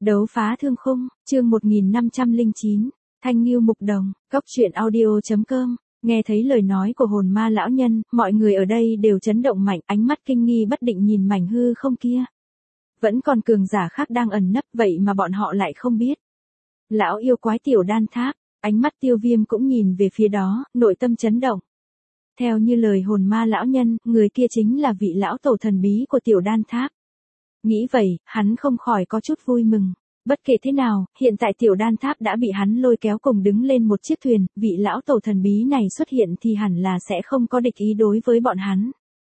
Đấu phá thương khung, chương 1509, Thanh Ngưu Mục Đồng, Cốc truyện audio.com. Nghe thấy lời nói của hồn ma lão nhân, mọi người ở đây đều chấn động mạnh, ánh mắt kinh nghi bất định nhìn mảnh hư không kia. Vẫn còn cường giả khác đang ẩn nấp vậy mà bọn họ lại không biết. Lão yêu quái Tiểu Đan Tháp, ánh mắt Tiêu Viêm cũng nhìn về phía đó, nội tâm chấn động. Theo như lời hồn ma lão nhân, người kia chính là vị lão tổ thần bí của Tiểu Đan Tháp. Nghĩ vậy, hắn không khỏi có chút vui mừng. Bất kể thế nào, hiện tại Tiểu Đan Tháp đã bị hắn lôi kéo cùng đứng lên một chiếc thuyền, vị lão tổ thần bí này xuất hiện thì hẳn là sẽ không có địch ý đối với bọn hắn.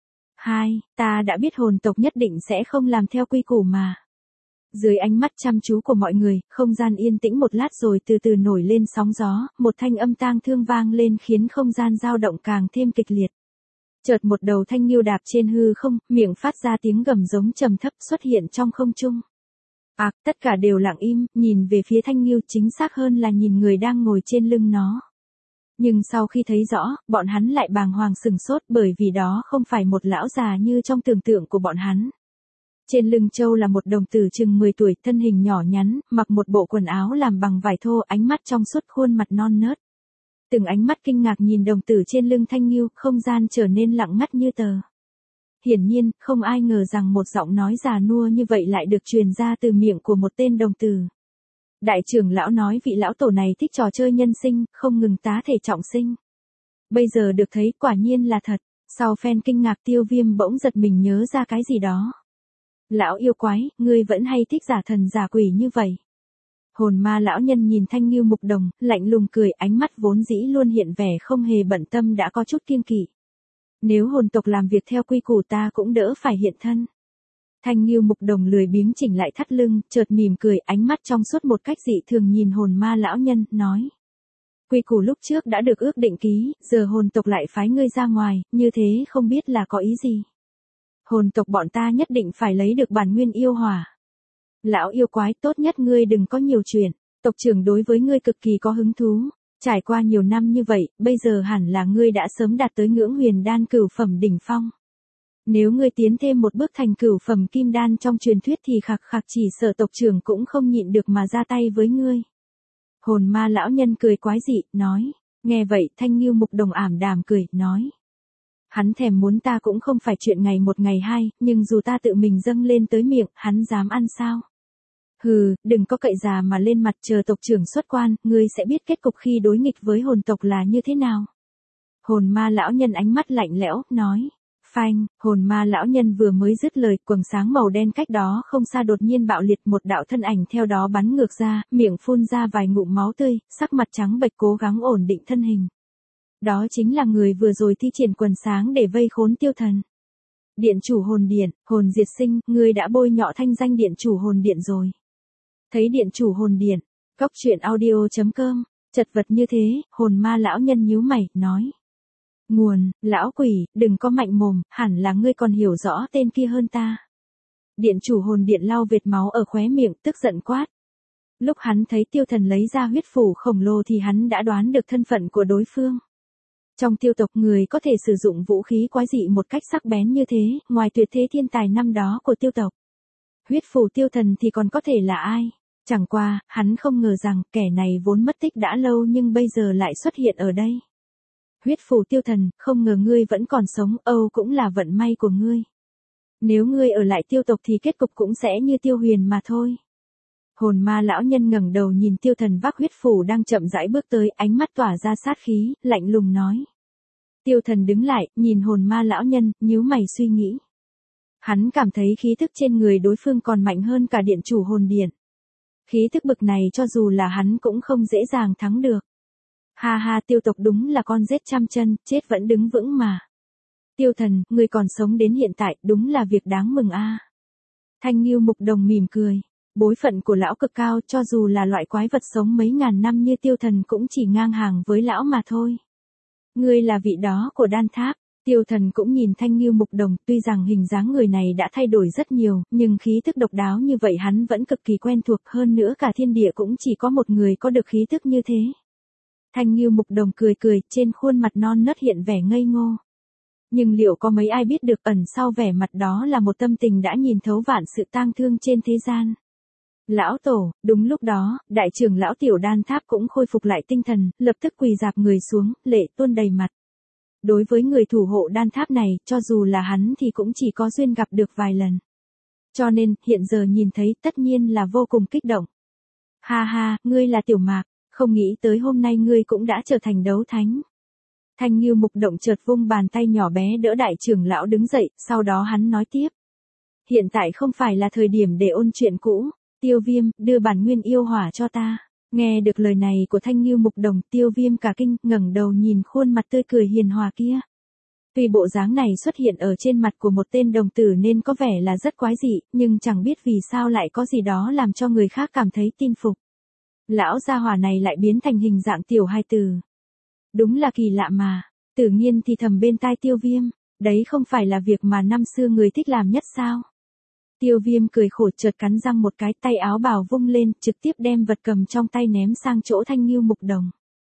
Ta đã biết hồn tộc nhất định sẽ không làm theo quy củ mà. Dưới ánh mắt chăm chú của mọi người, không gian yên tĩnh một lát rồi từ từ nổi lên sóng gió, một thanh âm tang thương vang lên khiến không gian dao động càng thêm kịch liệt. Chợt một đầu thanh ngưu đạp trên hư không, miệng phát ra tiếng gầm giống trầm thấp xuất hiện trong không trung. Tất cả đều lặng im, nhìn về phía thanh ngưu, chính xác hơn là nhìn người đang ngồi trên lưng nó. Nhưng sau khi thấy rõ, bọn hắn lại bàng hoàng sừng sốt bởi vì đó không phải một lão già như trong tưởng tượng của bọn hắn. Trên lưng trâu là một đồng tử chừng 10 tuổi, thân hình nhỏ nhắn, mặc một bộ quần áo làm bằng vải thô, ánh mắt trong suốt, khuôn mặt non nớt. Từng ánh mắt kinh ngạc nhìn đồng tử trên lưng thanh ngưu, không gian trở nên lặng ngắt như tờ. Hiển nhiên, không ai ngờ rằng một giọng nói già nua như vậy lại được truyền ra từ miệng của một tên đồng tử. Đại trưởng lão nói vị lão tổ này thích trò chơi nhân sinh, không ngừng tá thể trọng sinh. Bây giờ được thấy quả nhiên là thật, sau phen kinh ngạc Tiêu Viêm bỗng giật mình nhớ ra cái gì đó. Lão yêu quái, ngươi vẫn hay thích giả thần giả quỷ như vậy. Hồn ma lão nhân nhìn Thanh Ngưu Mục Đồng, lạnh lùng cười, ánh mắt vốn dĩ luôn hiện vẻ không hề bận tâm đã có chút kiêng kỵ. Nếu hồn tộc làm việc theo quy củ ta cũng đỡ phải hiện thân. Thanh Ngưu Mục Đồng lười biếng chỉnh lại thắt lưng, chợt mỉm cười, ánh mắt trong suốt một cách dị thường nhìn hồn ma lão nhân, nói. Quy củ lúc trước đã được ước định ký, giờ hồn tộc lại phái ngươi ra ngoài, như thế không biết là có ý gì. Hồn tộc bọn ta nhất định phải lấy được bản nguyên yêu hỏa. Lão yêu quái, tốt nhất ngươi đừng có nhiều chuyện, tộc trưởng đối với ngươi cực kỳ có hứng thú. Trải qua nhiều năm như vậy, bây giờ hẳn là ngươi đã sớm đạt tới ngưỡng huyền đan cửu phẩm đỉnh phong. Nếu ngươi tiến thêm một bước thành cửu phẩm kim đan trong truyền thuyết thì khạc khạc chỉ sợ tộc trưởng cũng không nhịn được mà ra tay với ngươi. Hồn ma lão nhân cười quái dị, nói. Nghe vậy Thanh Ngưu Mục Đồng ảm đạm cười, nói. Hắn thèm muốn ta cũng không phải chuyện ngày một ngày hai, nhưng dù ta tự mình dâng lên tới miệng, hắn dám ăn sao? Hừ, đừng có cậy già mà lên mặt, chờ tộc trưởng xuất quan, ngươi sẽ biết kết cục khi đối nghịch với hồn tộc là như thế nào. Hồn ma lão nhân ánh mắt lạnh lẽo, nói. Phanh, hồn ma lão nhân vừa mới dứt lời, quầng sáng màu đen cách đó không xa đột nhiên bạo liệt, một đạo thân ảnh theo đó bắn ngược ra, miệng phun ra vài ngụm máu tươi, sắc mặt trắng bệch cố gắng ổn định thân hình. Đó chính là người vừa rồi thi triển quần sáng để vây khốn Tiêu Thần. Điện chủ hồn điện, hồn diệt sinh, ngươi đã bôi nhọ thanh danh điện chủ hồn điện rồi. Thấy điện chủ hồn điện, Cốc truyện audio.com, chật vật như thế, hồn ma lão nhân nhíu mày, nói. Nguồn, lão quỷ, đừng có mạnh mồm, hẳn là ngươi còn hiểu rõ tên kia hơn ta. Điện chủ hồn điện lau vệt máu ở khóe miệng, tức giận quát. Lúc hắn thấy Tiêu Thần lấy ra huyết phủ khổng lồ thì hắn đã đoán được thân phận của đối phương. Trong tiêu tộc người có thể sử dụng vũ khí quái dị một cách sắc bén như thế, ngoài tuyệt thế thiên tài năm đó của tiêu tộc. Huyết phủ Tiêu Thần thì còn có thể là ai? Chẳng qua, hắn không ngờ rằng kẻ này vốn mất tích đã lâu nhưng bây giờ lại xuất hiện ở đây. Huyết phủ Tiêu Thần, không ngờ ngươi vẫn còn sống, Âu cũng là vận may của ngươi. Nếu ngươi ở lại tiêu tộc thì kết cục cũng sẽ như Tiêu Huyền mà thôi. Hồn ma lão nhân ngẩng đầu nhìn Tiêu Thần vác huyết phủ đang chậm rãi bước tới, ánh mắt tỏa ra sát khí, lạnh lùng nói. Tiêu Thần đứng lại, nhìn hồn ma lão nhân, nhíu mày suy nghĩ. Hắn cảm thấy khí thức trên người đối phương còn mạnh hơn cả điện chủ hồn điện. Khí thức bực này cho dù là hắn cũng không dễ dàng thắng được. Ha, tiêu tộc đúng là con rết trăm chân, chết vẫn đứng vững mà. Tiêu Thần, ngươi còn sống đến hiện tại, đúng là việc đáng mừng a. Thanh Ngưu Mục Đồng mỉm cười. Bối phận của lão cực cao, cho dù là loại quái vật sống mấy ngàn năm như Tiêu Thần cũng chỉ ngang hàng với lão mà thôi. Ngươi là vị đó của Đan Tháp. Tiêu Thần cũng nhìn Thanh Ngưu Mục Đồng, tuy rằng hình dáng người này đã thay đổi rất nhiều, nhưng khí thức độc đáo như vậy hắn vẫn cực kỳ quen thuộc, hơn nữa cả thiên địa cũng chỉ có một người có được khí thức như thế. Thanh Ngưu Mục Đồng cười cười, trên khuôn mặt non nớt hiện vẻ ngây ngô. Nhưng liệu có mấy ai biết được ẩn sau vẻ mặt đó là một tâm tình đã nhìn thấu vạn sự tang thương trên thế gian. Lão tổ, đúng lúc đó, đại trưởng lão Tiểu Đan Tháp cũng khôi phục lại tinh thần, lập tức quỳ rạp người xuống, lệ tuôn đầy mặt. Đối với người thủ hộ đan tháp này, cho dù là hắn thì cũng chỉ có duyên gặp được vài lần. Cho nên, hiện giờ nhìn thấy tất nhiên là vô cùng kích động. Ha ha, ngươi là Tiểu Mạc, không nghĩ tới hôm nay ngươi cũng đã trở thành đấu thánh. Thanh Ngưu Mục Động chợt vung bàn tay nhỏ bé đỡ đại trưởng lão đứng dậy, sau đó hắn nói tiếp. Hiện tại không phải là thời điểm để ôn chuyện cũ, Tiêu Viêm, đưa bản nguyên yêu hỏa cho ta. Nghe được lời này của Thanh Ngưu Mục Đồng, Tiêu Viêm cả kinh, ngẩng đầu nhìn khuôn mặt tươi cười hiền hòa kia. Tuy bộ dáng này xuất hiện ở trên mặt của một tên đồng tử nên có vẻ là rất quái dị, nhưng chẳng biết vì sao lại có gì đó làm cho người khác cảm thấy tin phục. Lão gia hỏa này lại biến thành hình dạng tiểu hai tử. Đúng là kỳ lạ mà. Tự nhiên thì thầm bên tai Tiêu Viêm, đấy không phải là việc mà năm xưa người thích làm nhất sao? Tiêu Viêm cười khổ chợt cắn răng một cái, tay áo bào vung lên, trực tiếp đem vật cầm trong tay ném sang chỗ Thanh Ngưu Mục Đồng.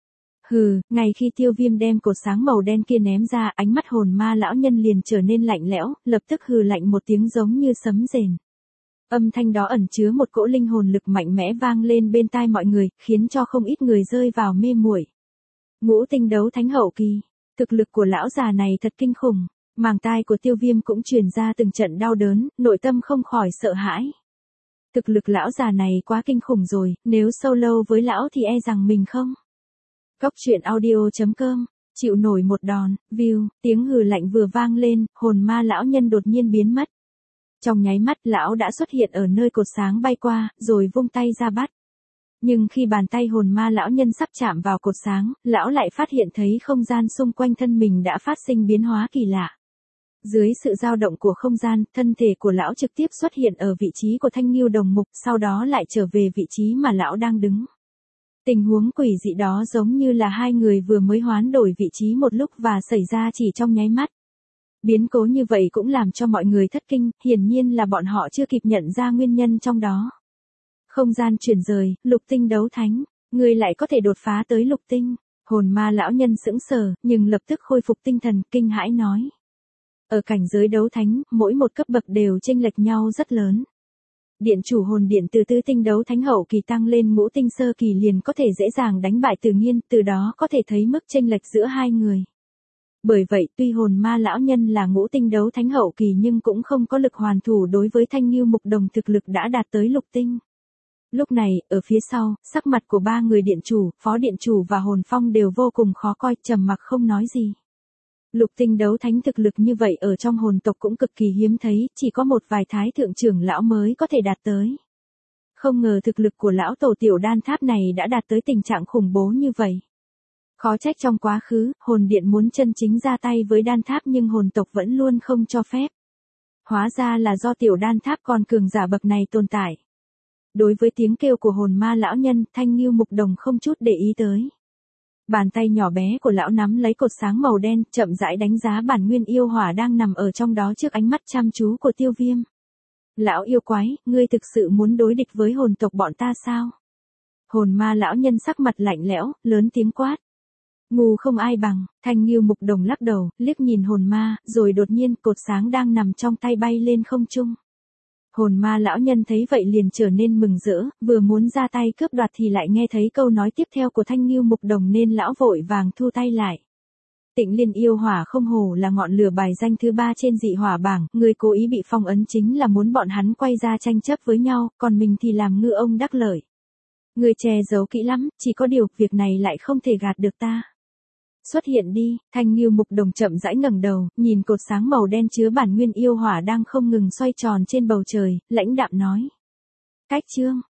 Hừ, ngay khi Tiêu Viêm đem cột sáng màu đen kia ném ra, ánh mắt hồn ma lão nhân liền trở nên lạnh lẽo, lập tức hừ lạnh một tiếng giống như sấm rền. Âm thanh đó ẩn chứa một cỗ linh hồn lực mạnh mẽ vang lên bên tai mọi người, khiến cho không ít người rơi vào mê muội. Ngũ tinh đấu thánh hậu kỳ, thực lực của lão già này thật kinh khủng. Màng tai của Tiêu Viêm cũng truyền ra từng trận đau đớn, nội tâm không khỏi sợ hãi. Thực lực lão già này quá kinh khủng rồi, nếu solo với lão thì e rằng mình không. Góc truyện audio.com, chịu nổi một đòn, view, tiếng hừ lạnh vừa vang lên, hồn ma lão nhân đột nhiên biến mất. Trong nháy mắt lão đã xuất hiện ở nơi cột sáng bay qua, rồi vung tay ra bắt. Nhưng khi bàn tay hồn ma lão nhân sắp chạm vào cột sáng, lão lại phát hiện thấy không gian xung quanh thân mình đã phát sinh biến hóa kỳ lạ. Dưới sự dao động của không gian, thân thể của lão trực tiếp xuất hiện ở vị trí của Thanh Ngưu Đồng Mục, sau đó lại trở về vị trí mà lão đang đứng. Tình huống quỷ dị đó giống như là hai người vừa mới hoán đổi vị trí một lúc và xảy ra chỉ trong nháy mắt. Biến cố như vậy cũng làm cho mọi người thất kinh, hiển nhiên là bọn họ chưa kịp nhận ra nguyên nhân trong đó. Không gian chuyển rời, lục tinh đấu thánh, người lại có thể đột phá tới lục tinh. Hồn ma lão nhân sững sờ, nhưng lập tức khôi phục tinh thần, kinh hãi nói. Ở cảnh giới đấu thánh, mỗi một cấp bậc đều chênh lệch nhau rất lớn. Điện chủ hồn điện từ tứ tinh đấu thánh hậu kỳ tăng lên ngũ tinh sơ kỳ liền có thể dễ dàng đánh bại Từ Nghiên, từ đó có thể thấy mức chênh lệch giữa hai người. Bởi vậy, tuy hồn ma lão nhân là ngũ tinh đấu thánh hậu kỳ nhưng cũng không có lực hoàn thủ đối với Thanh Ngưu Mục Đồng thực lực đã đạt tới lục tinh. Lúc này, ở phía sau, sắc mặt của ba người điện chủ, phó điện chủ và hồn phong đều vô cùng khó coi, trầm mặc không nói gì. Lục tinh đấu thánh thực lực như vậy ở trong hồn tộc cũng cực kỳ hiếm thấy, chỉ có một vài thái thượng trưởng lão mới có thể đạt tới. Không ngờ thực lực của lão tổ Tiểu Đan Tháp này đã đạt tới tình trạng khủng bố như vậy. Khó trách trong quá khứ, hồn điện muốn chân chính ra tay với đan tháp nhưng hồn tộc vẫn luôn không cho phép. Hóa ra là do Tiểu Đan Tháp còn cường giả bậc này tồn tại. Đối với tiếng kêu của hồn ma lão nhân, Thanh Ngưu Mục Đồng không chút để ý tới. Bàn tay nhỏ bé của lão nắm lấy cột sáng màu đen, chậm rãi đánh giá bản nguyên yêu hỏa đang nằm ở trong đó trước ánh mắt chăm chú của Tiêu Viêm. Lão yêu quái, ngươi thực sự muốn đối địch với hồn tộc bọn ta sao? Hồn ma lão nhân sắc mặt lạnh lẽo, lớn tiếng quát. Ngu không ai bằng. Thanh Ngưu Mục Đồng lắc đầu, liếc nhìn hồn ma, rồi đột nhiên cột sáng đang nằm trong tay bay lên không trung. Hồn ma lão nhân thấy vậy liền trở nên mừng rỡ, vừa muốn ra tay cướp đoạt thì lại nghe thấy câu nói tiếp theo của Thanh Ngưu Mục Đồng nên lão vội vàng thu tay lại. Tịnh Liên yêu hỏa không hổ là ngọn lửa bài danh thứ 3 trên dị hỏa bảng, người cố ý bị phong ấn chính là muốn bọn hắn quay ra tranh chấp với nhau, còn mình thì làm ngư ông đắc lợi. Người che giấu kỹ lắm, chỉ có điều việc này lại không thể gạt được ta. Xuất hiện đi. Thanh Ngưu Mục Đồng chậm rãi ngẩng đầu, nhìn cột sáng màu đen chứa bản nguyên yêu hỏa đang không ngừng xoay tròn trên bầu trời, lãnh đạm nói. Cách chương.